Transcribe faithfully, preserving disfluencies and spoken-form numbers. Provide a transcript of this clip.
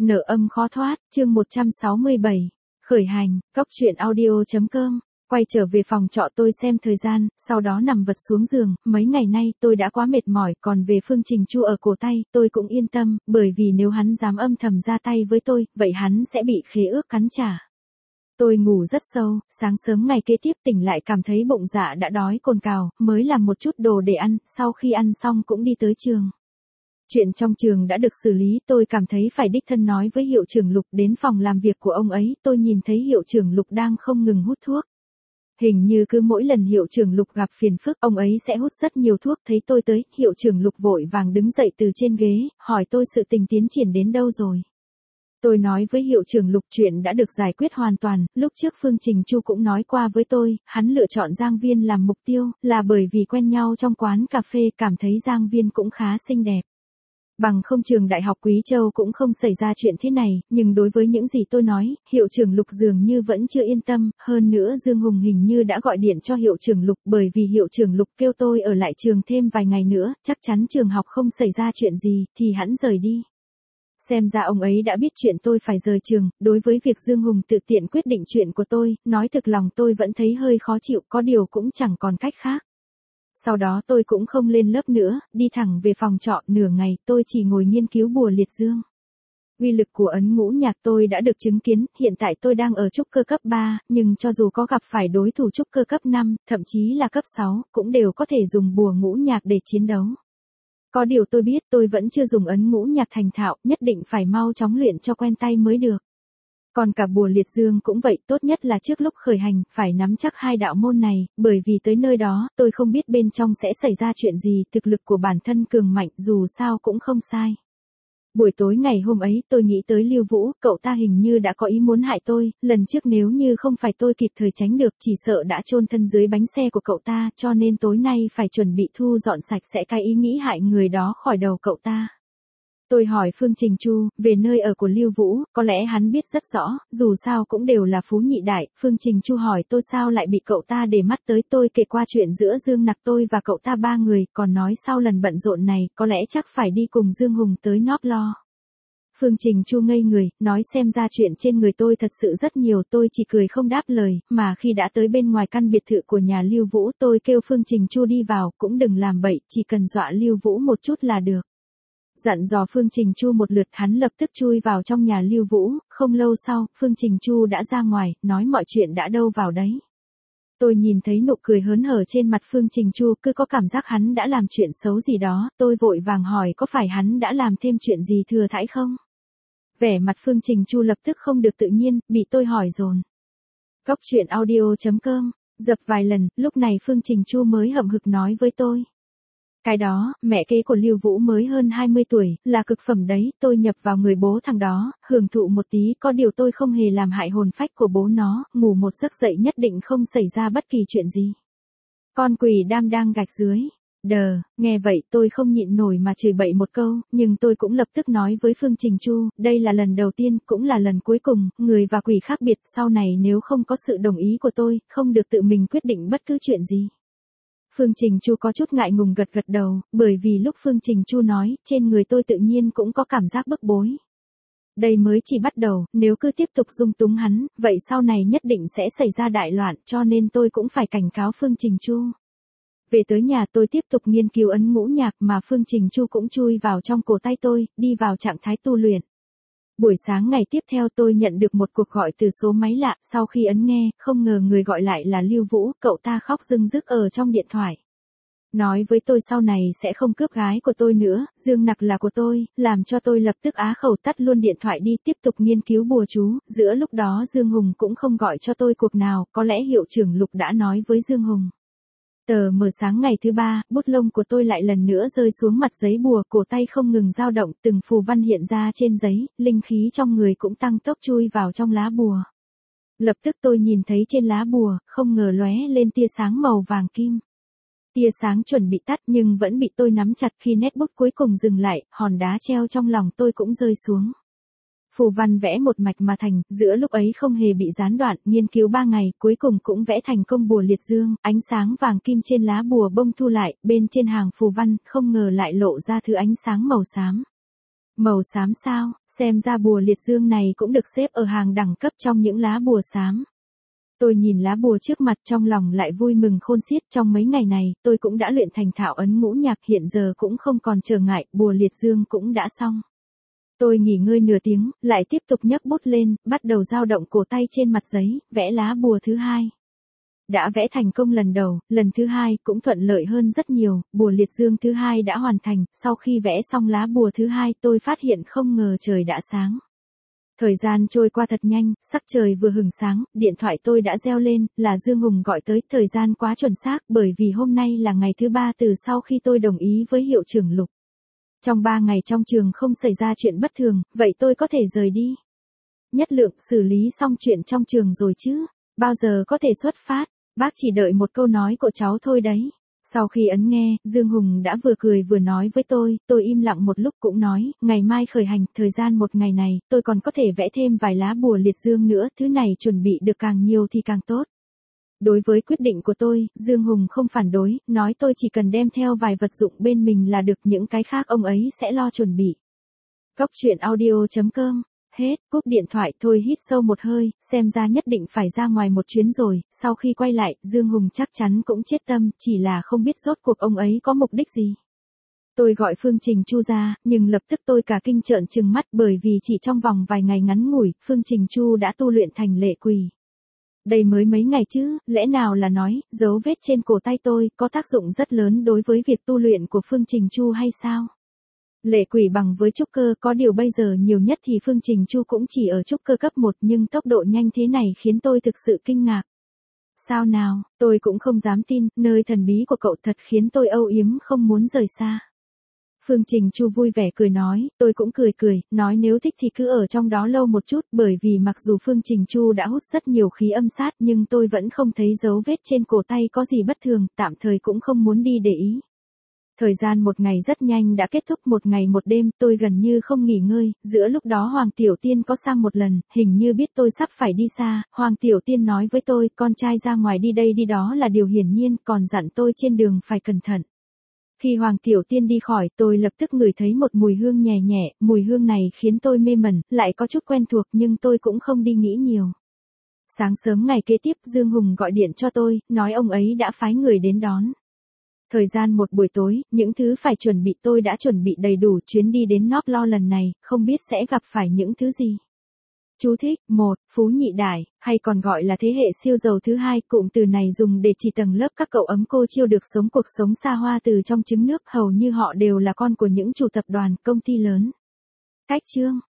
Nợ âm khó thoát, chương một trăm sáu mươi bảy. Khởi hành, cóc truyện audio.com. Quay trở về phòng trọ tôi xem thời gian, sau đó nằm vật xuống giường, mấy ngày nay tôi đã quá mệt mỏi, còn về Phương Trình Chu ở cổ tay, tôi cũng yên tâm, bởi vì nếu hắn dám âm thầm ra tay với tôi, vậy hắn sẽ bị khế ước cắn trả. Tôi ngủ rất sâu, sáng sớm ngày kế tiếp tỉnh lại cảm thấy bụng dạ đã đói cồn cào, mới làm một chút đồ để ăn, sau khi ăn xong cũng đi tới trường. Chuyện trong trường đã được xử lý, tôi cảm thấy phải đích thân nói với hiệu trưởng Lục. Đến phòng làm việc của ông ấy, tôi nhìn thấy hiệu trưởng Lục đang không ngừng hút thuốc. Hình như cứ mỗi lần hiệu trưởng Lục gặp phiền phức, ông ấy sẽ hút rất nhiều thuốc. Thấy tôi tới, hiệu trưởng Lục vội vàng đứng dậy từ trên ghế, hỏi tôi sự tình tiến triển đến đâu rồi. Tôi nói với hiệu trưởng Lục chuyện đã được giải quyết hoàn toàn, lúc trước Phương Trình Chu cũng nói qua với tôi, hắn lựa chọn Giang Viên làm mục tiêu, là bởi vì quen nhau trong quán cà phê, cảm thấy Giang Viên cũng khá xinh đẹp. Bằng không trường Đại học Quý Châu cũng không xảy ra chuyện thế này, nhưng đối với những gì tôi nói, hiệu trưởng Lục dường như vẫn chưa yên tâm, hơn nữa Dương Hùng hình như đã gọi điện cho hiệu trưởng Lục, bởi vì hiệu trưởng Lục kêu tôi ở lại trường thêm vài ngày nữa, chắc chắn trường học không xảy ra chuyện gì, thì hắn rời đi. Xem ra ông ấy đã biết chuyện tôi phải rời trường, đối với việc Dương Hùng tự tiện quyết định chuyện của tôi, nói thực lòng tôi vẫn thấy hơi khó chịu, có điều cũng chẳng còn cách khác. Sau đó tôi cũng không lên lớp nữa, đi thẳng về phòng trọ. Nửa ngày tôi chỉ ngồi nghiên cứu bùa liệt dương. Uy lực của ấn ngũ nhạc tôi đã được chứng kiến, hiện tại tôi đang ở trúc cơ cấp ba, nhưng cho dù có gặp phải đối thủ trúc cơ cấp năm, thậm chí là cấp sáu, cũng đều có thể dùng bùa ngũ nhạc để chiến đấu. Có điều tôi biết tôi vẫn chưa dùng ấn ngũ nhạc thành thạo, nhất định phải mau chóng luyện cho quen tay mới được. Còn cả bùa liệt dương cũng vậy, tốt nhất là trước lúc khởi hành, phải nắm chắc hai đạo môn này, bởi vì tới nơi đó, tôi không biết bên trong sẽ xảy ra chuyện gì, thực lực của bản thân cường mạnh, dù sao cũng không sai. Buổi tối ngày hôm ấy, tôi nghĩ tới Lưu Vũ, cậu ta hình như đã có ý muốn hại tôi, lần trước nếu như không phải tôi kịp thời tránh được, chỉ sợ đã chôn thân dưới bánh xe của cậu ta, cho nên tối nay phải chuẩn bị thu dọn sạch sẽ cái ý nghĩ hại người đó khỏi đầu cậu ta. Tôi hỏi Phương Trình Chu, về nơi ở của Lưu Vũ, có lẽ hắn biết rất rõ, dù sao cũng đều là phú nhị đại. Phương Trình Chu hỏi tôi sao lại bị cậu ta để mắt tới, tôi kể qua chuyện giữa Dương Nặc tôi và cậu ta ba người, còn nói sau lần bận rộn này, có lẽ chắc phải đi cùng Dương Hùng tới Nóp Lo. Phương Trình Chu ngây người, nói xem ra chuyện trên người tôi thật sự rất nhiều, tôi chỉ cười không đáp lời, mà khi đã tới bên ngoài căn biệt thự của nhà Lưu Vũ, tôi kêu Phương Trình Chu đi vào, cũng đừng làm bậy, chỉ cần dọa Lưu Vũ một chút là được. Dặn dò Phương Trình Chu một lượt, hắn lập tức chui vào trong nhà Lưu Vũ, không lâu sau, Phương Trình Chu đã ra ngoài, nói mọi chuyện đã đâu vào đấy. Tôi nhìn thấy nụ cười hớn hở trên mặt Phương Trình Chu, cứ có cảm giác hắn đã làm chuyện xấu gì đó, tôi vội vàng hỏi có phải hắn đã làm thêm chuyện gì thừa thãi không? Vẻ mặt Phương Trình Chu lập tức không được tự nhiên, bị tôi hỏi dồn. Cóc truyện audio.com, dập vài lần, lúc này Phương Trình Chu mới hậm hực nói với tôi. Cái đó, mẹ kế của Lưu Vũ mới hơn hai mươi tuổi, là cực phẩm đấy, tôi nhập vào người bố thằng đó, hưởng thụ một tí, có điều tôi không hề làm hại hồn phách của bố nó, ngủ một giấc dậy nhất định không xảy ra bất kỳ chuyện gì. Con quỷ đam đang gạch dưới. Đờ, nghe vậy tôi không nhịn nổi mà chửi bậy một câu, nhưng tôi cũng lập tức nói với Phương Trình Chu, đây là lần đầu tiên, cũng là lần cuối cùng, người và quỷ khác biệt, sau này nếu không có sự đồng ý của tôi, không được tự mình quyết định bất cứ chuyện gì. Phương Trình Chu có chút ngại ngùng gật gật đầu, bởi vì lúc Phương Trình Chu nói, trên người tôi tự nhiên cũng có cảm giác bức bối. Đây mới chỉ bắt đầu, nếu cứ tiếp tục dung túng hắn, vậy sau này nhất định sẽ xảy ra đại loạn, cho nên tôi cũng phải cảnh cáo Phương Trình Chu. Về tới nhà tôi tiếp tục nghiên cứu ấn ngũ nhạc mà Phương Trình Chu cũng chui vào trong cổ tay tôi, đi vào trạng thái tu luyện. Buổi sáng ngày tiếp theo tôi nhận được một cuộc gọi từ số máy lạ, sau khi ấn nghe, không ngờ người gọi lại là Lưu Vũ, cậu ta khóc rưng rức ở trong điện thoại. Nói với tôi sau này sẽ không cướp gái của tôi nữa, Dương Nặc là của tôi, làm cho tôi lập tức á khẩu tắt luôn điện thoại đi, tiếp tục nghiên cứu bùa chú. Giữa lúc đó Dương Hùng cũng không gọi cho tôi cuộc nào, có lẽ hiệu trưởng Lục đã nói với Dương Hùng. Tờ mờ sáng ngày thứ ba, bút lông của tôi lại lần nữa rơi xuống mặt giấy bùa, cổ tay không ngừng dao động, từng phù văn hiện ra trên giấy, linh khí trong người cũng tăng tốc chui vào trong lá bùa. Lập tức tôi nhìn thấy trên lá bùa, không ngờ lóe lên tia sáng màu vàng kim. Tia sáng chuẩn bị tắt nhưng vẫn bị tôi nắm chặt, khi nét bút cuối cùng dừng lại, hòn đá treo trong lòng tôi cũng rơi xuống. Phù văn vẽ một mạch mà thành, giữa lúc ấy không hề bị gián đoạn, nghiên cứu ba ngày, cuối cùng cũng vẽ thành công bùa liệt dương, ánh sáng vàng kim trên lá bùa bông thu lại, bên trên hàng phù văn, không ngờ lại lộ ra thứ ánh sáng màu xám. Màu xám sao, xem ra bùa liệt dương này cũng được xếp ở hàng đẳng cấp trong những lá bùa xám. Tôi nhìn lá bùa trước mặt trong lòng lại vui mừng khôn xiết, trong mấy ngày này, tôi cũng đã luyện thành thạo ấn ngũ nhạc, hiện giờ cũng không còn trở ngại, bùa liệt dương cũng đã xong. Tôi nghỉ ngơi nửa tiếng, lại tiếp tục nhấc bút lên, bắt đầu dao động cổ tay trên mặt giấy, vẽ lá bùa thứ hai. Đã vẽ thành công lần đầu, lần thứ hai cũng thuận lợi hơn rất nhiều, bùa liệt dương thứ hai đã hoàn thành, sau khi vẽ xong lá bùa thứ hai tôi phát hiện không ngờ trời đã sáng. Thời gian trôi qua thật nhanh, sắc trời vừa hửng sáng, điện thoại tôi đã reo lên, là Dương Hùng gọi tới, thời gian quá chuẩn xác bởi vì hôm nay là ngày thứ ba từ sau khi tôi đồng ý với hiệu trưởng Lục. Trong ba ngày trong trường không xảy ra chuyện bất thường, vậy tôi có thể rời đi. Nhất Lượng, xử lý xong chuyện trong trường rồi chứ, bao giờ có thể xuất phát, bác chỉ đợi một câu nói của cháu thôi đấy. Sau khi ấn nghe, Dương Hùng đã vừa cười vừa nói với tôi, tôi im lặng một lúc cũng nói, ngày mai khởi hành, thời gian một ngày này, tôi còn có thể vẽ thêm vài lá bùa liệt dương nữa, thứ này chuẩn bị được càng nhiều thì càng tốt. Đối với quyết định của tôi, Dương Hùng không phản đối, nói tôi chỉ cần đem theo vài vật dụng bên mình là được, những cái khác ông ấy sẽ lo chuẩn bị. Cốc truyện audio chấm com. Hết, cúp điện thoại, thôi hít sâu một hơi, xem ra nhất định phải ra ngoài một chuyến rồi, sau khi quay lại, Dương Hùng chắc chắn cũng chết tâm, chỉ là không biết rốt cuộc ông ấy có mục đích gì. Tôi gọi Phương Trình Chu ra, nhưng lập tức tôi cả kinh trợn trừng mắt bởi vì chỉ trong vòng vài ngày ngắn ngủi, Phương Trình Chu đã tu luyện thành lệ quỷ. Đây mới mấy ngày chứ, lẽ nào là nói, dấu vết trên cổ tay tôi có tác dụng rất lớn đối với việc tu luyện của Phương Trình Chu hay sao? Lệ quỷ bằng với trúc cơ, có điều bây giờ nhiều nhất thì Phương Trình Chu cũng chỉ ở trúc cơ cấp một, nhưng tốc độ nhanh thế này khiến tôi thực sự kinh ngạc. Sao nào, tôi cũng không dám tin, nơi thần bí của cậu thật khiến tôi âu yếm không muốn rời xa. Phương Trình Chu vui vẻ cười nói, tôi cũng cười cười, nói nếu thích thì cứ ở trong đó lâu một chút, bởi vì mặc dù Phương Trình Chu đã hút rất nhiều khí âm sát nhưng tôi vẫn không thấy dấu vết trên cổ tay có gì bất thường, tạm thời cũng không muốn đi để ý. Thời gian một ngày rất nhanh đã kết thúc, một ngày một đêm, tôi gần như không nghỉ ngơi, giữa lúc đó Hoàng Tiểu Tiên có sang một lần, hình như biết tôi sắp phải đi xa, Hoàng Tiểu Tiên nói với tôi, con trai ra ngoài đi đây đi đó là điều hiển nhiên, còn dặn tôi trên đường phải cẩn thận. Khi Hoàng Tiểu Tiên đi khỏi, tôi lập tức ngửi thấy một mùi hương nhẹ nhẹ, mùi hương này khiến tôi mê mẩn, lại có chút quen thuộc nhưng tôi cũng không đi nghĩ nhiều. Sáng sớm ngày kế tiếp, Dương Hùng gọi điện cho tôi, nói ông ấy đã phái người đến đón. Thời gian một buổi tối, những thứ phải chuẩn bị tôi đã chuẩn bị đầy đủ, chuyến đi đến North Lo lần này, không biết sẽ gặp phải những thứ gì. Chú thích, một, Phú Nhị Đại, hay còn gọi là thế hệ siêu giàu thứ hai, cụm từ này dùng để chỉ tầng lớp các cậu ấm cô chiêu được sống cuộc sống xa hoa từ trong trứng nước, hầu như họ đều là con của những chủ tập đoàn, công ty lớn. Cách chương